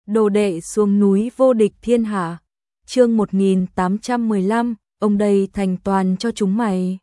Đồ đệ xuống núi vô địch thiên hạ. Chương 1815, ông đây thành toàn cho chúng mày.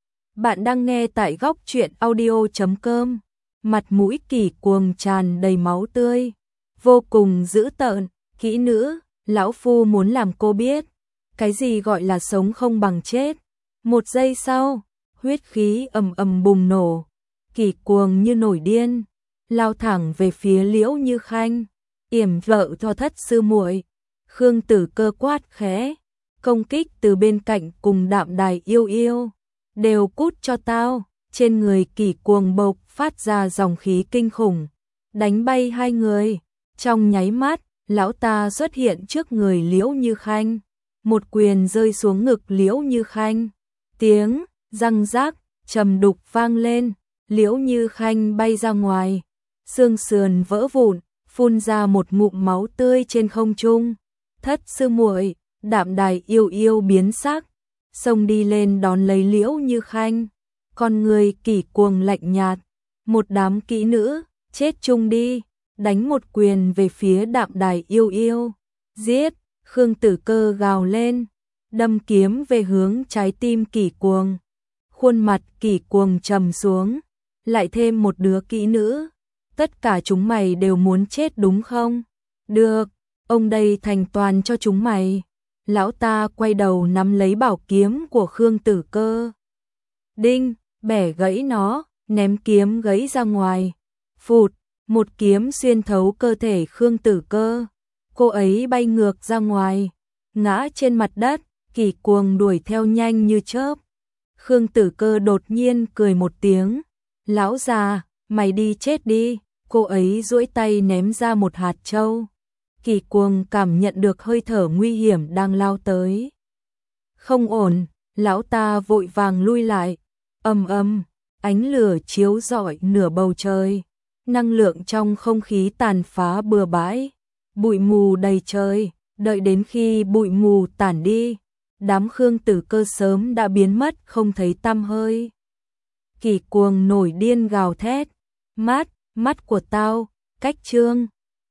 Bạn đang nghe tại góc truyện audio.com. Mặt mũi Kỷ Cuồng tràn đầy máu tươi, vô cùng dữ tợn. Kỹ nữ, lão phu muốn làm cô biết cái gì gọi là sống không bằng chết. Một giây sau, huyết khí ầm ầm bùng nổ. Kỷ Cuồng như nổi điên, lao thẳng về phía Liễu Như Khanh, yểm vợ cho thất sư muội. Khương Tử Cơ quát khẽ, công kích từ bên cạnh cùng Đạm Đài yêu yêu, đều cút cho tao. Trên người Kỷ Cuồng bộc phát ra dòng khí kinh khủng, đánh bay hai người. Trong nháy mắt, lão ta xuất hiện trước người Liễu Như Khanh, một quyền rơi xuống ngực Liễu Như Khanh. Tiếng răng rác trầm đục vang lên, Liễu Như Khanh bay ra ngoài, xương sườn vỡ vụn, phun ra một ngụm máu tươi trên không trung. Thất sư muội, Đạm Đài yêu yêu biến sắc, xông đi lên đón lấy Liễu Như Khanh. Con người Kỷ Cuồng lạnh nhạt, một đám kỹ nữ, chết chung đi, đánh một quyền về phía Đạm Đài yêu yêu. Giết! Khương Tử Cơ gào lên, đâm kiếm về hướng trái tim Kỷ Cuồng. Khuôn mặt Kỷ Cuồng trầm xuống, lại thêm một đứa kỹ nữ. Tất cả chúng mày đều muốn chết đúng không? Được, ông đây thành toàn cho chúng mày. Lão ta quay đầu nắm lấy bảo kiếm của Khương Tử Cơ. Đinh, bẻ gãy nó, ném kiếm gãy ra ngoài. Phụt, một kiếm xuyên thấu cơ thể Khương Tử Cơ. Cô ấy bay ngược ra ngoài, ngã trên mặt đất. Kỷ Cuồng đuổi theo nhanh như chớp. Khương Tử Cơ đột nhiên cười một tiếng. Lão già, mày đi chết đi. Cô ấy duỗi tay ném ra một hạt châu. Kỷ Cuồng cảm nhận được hơi thở nguy hiểm đang lao tới. Không ổn, lão ta vội vàng lui lại. Ầm ầm, ánh lửa chiếu rọi nửa bầu trời. Năng lượng trong không khí tàn phá bừa bãi. Bụi mù đầy trời, đợi đến khi bụi mù tản đi, đám Khương Tử Cơ sớm đã biến mất không thấy tăm hơi. Kỷ Cuồng nổi điên gào thét, mắt của tao, cách trương.